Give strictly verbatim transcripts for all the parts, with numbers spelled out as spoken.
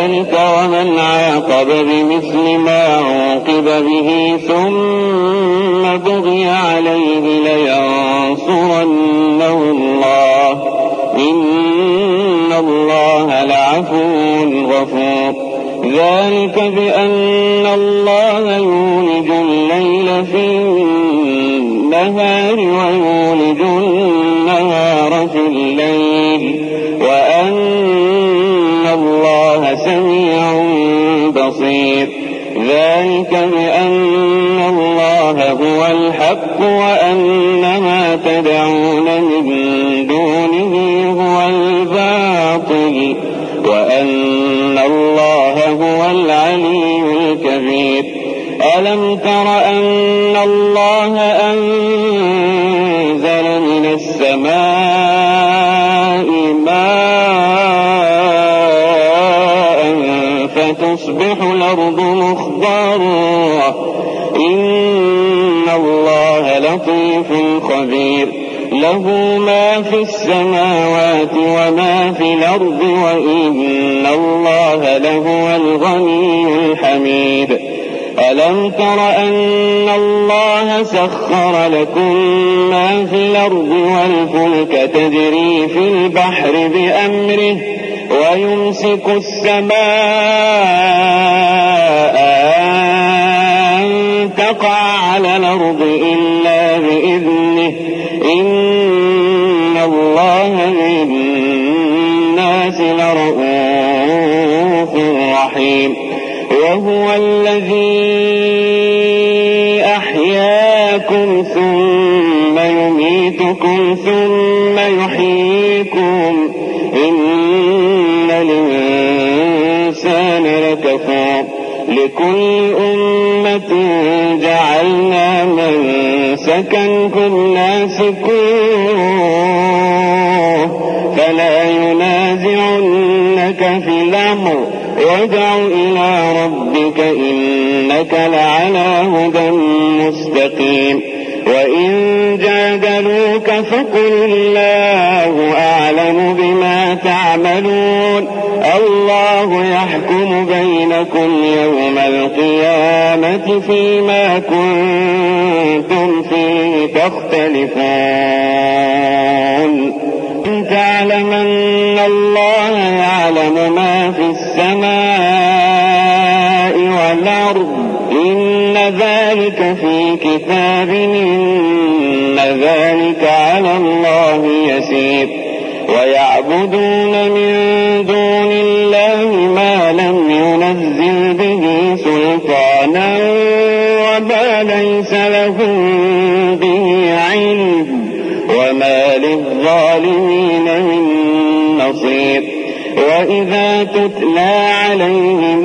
ذلك ومن عاقب بمثل ما عوقب به ثم بغي عليه لينصرنه الله إن الله لعفو غفور. ذلك بأن الله يولج الليل في النهار ويولج النهار في الليل وأن الله سميع بصير. ذلك بأن الله هو الحق وأن ما تدعون من دونه هو الباطل وأن الله هو العلي الكبير. ألم تر أن الله أنزل من السماء ماء فتصبح الأرض مخضرا إن الله لطيف خبير. له ما في السماوات وما في الأرض وإن الله لهو الغني الحميد. ألم تر أن الله سخر لكم ما في الأرض والفلك تجري في البحر بأمره ويمسك السماء أن تقع على الأرض إلا بإذنه إن الله بالناس لرؤوف رحيم. وهو الذي أحياكم ثم يميتكم ثم يحييكم إن الإنسان لكفور. لكل أمة جعلنا منسكنكم ناسكوه فلا ينازعنك في الأمر وادع إلى ربك إنك لعلى هدى مستقيم. وإن جادلوك فقل الله أعلم بما تعملون الله يحكم بينكم يوم القيامة فيما كنتم فيه تختلفون. تعلم أن الله يعلم ما في السماء والأرض إن ذلك في كتاب إن ذلك على الله يسير. ويعبدون من دون الله ما لم ينزل به سلطانا وما ليس لهم به علم وما للظالمين من نصير. وإذا تتلى عليهم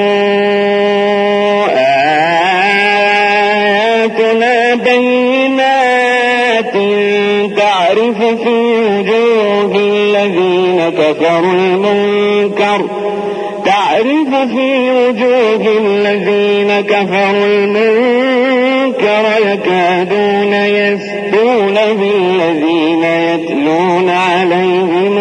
آياتنا بينات تعرف في وجوه الذين كفروا المنكر تعرف في وجوه الذين كفروا المنكر يكادون يسطون بالذين يتلون عليهم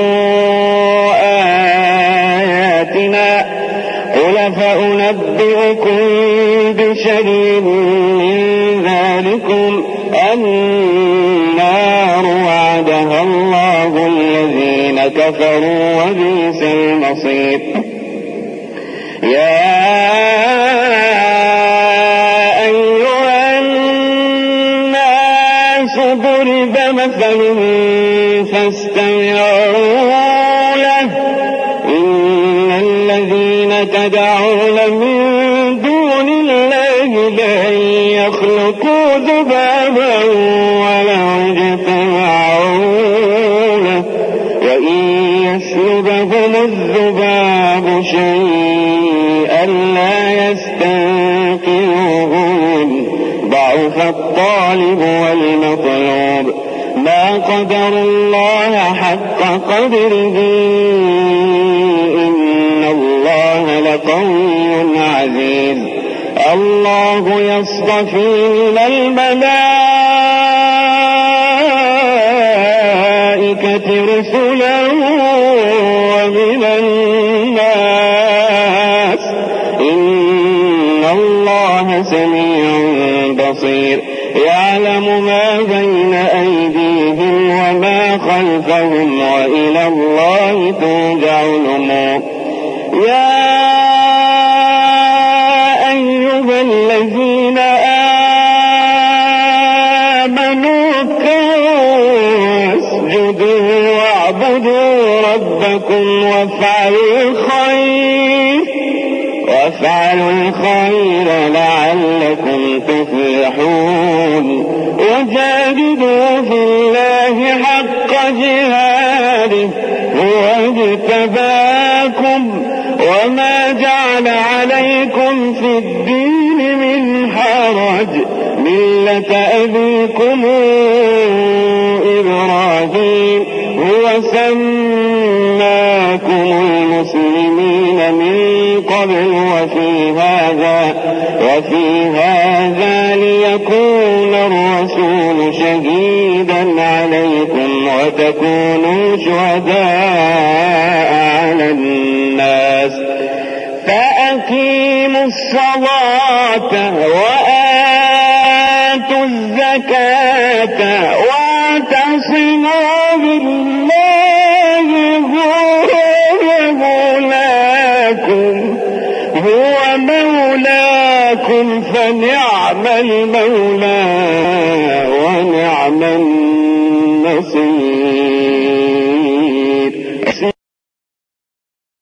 آياتنا قل فأنبئكم بشر من ذلكم النار وعدها الله الذين كفروا وبئس المصير. يا أيها الناس ضرب مثل فاستمعوا له إن الذين تدعون من دون الله لن يخلقوا ذبابا ولو اجتمعوا له وإن يسلبهم الذباب شيئا لا يستنقذوه ضعف الطالب والمطلوب. ما قدر الله حق قدره إن الله لقوي عزيز. الله يصطفي من الملائكة رسلا ومن الناس بصير يعلم ما بين أيديهم وما خلفهم وإلى الله ترجع الأمور. يا أيها الذين آمنوا اركعوا واسجدوا واعبدوا ربكم وافعلوا الخير وافعلوا الخير لعلكم تفلحون. وجاهدوا في الله حق جهاده هو اجتباكم وما جعل عليكم في الدين من حرج ملة أبيكم إبراهيم هو سماكم المسلمين من قبل وفي هذا وفي هذا ليكون الرسول شهيدا عليكم وتكونوا شهداء على الناس. فأقيموا الصلاة وآتوا الزكاة واعتصموا بالله هو مولاكم هو مولاكم فنعم المولى ونعم النصير.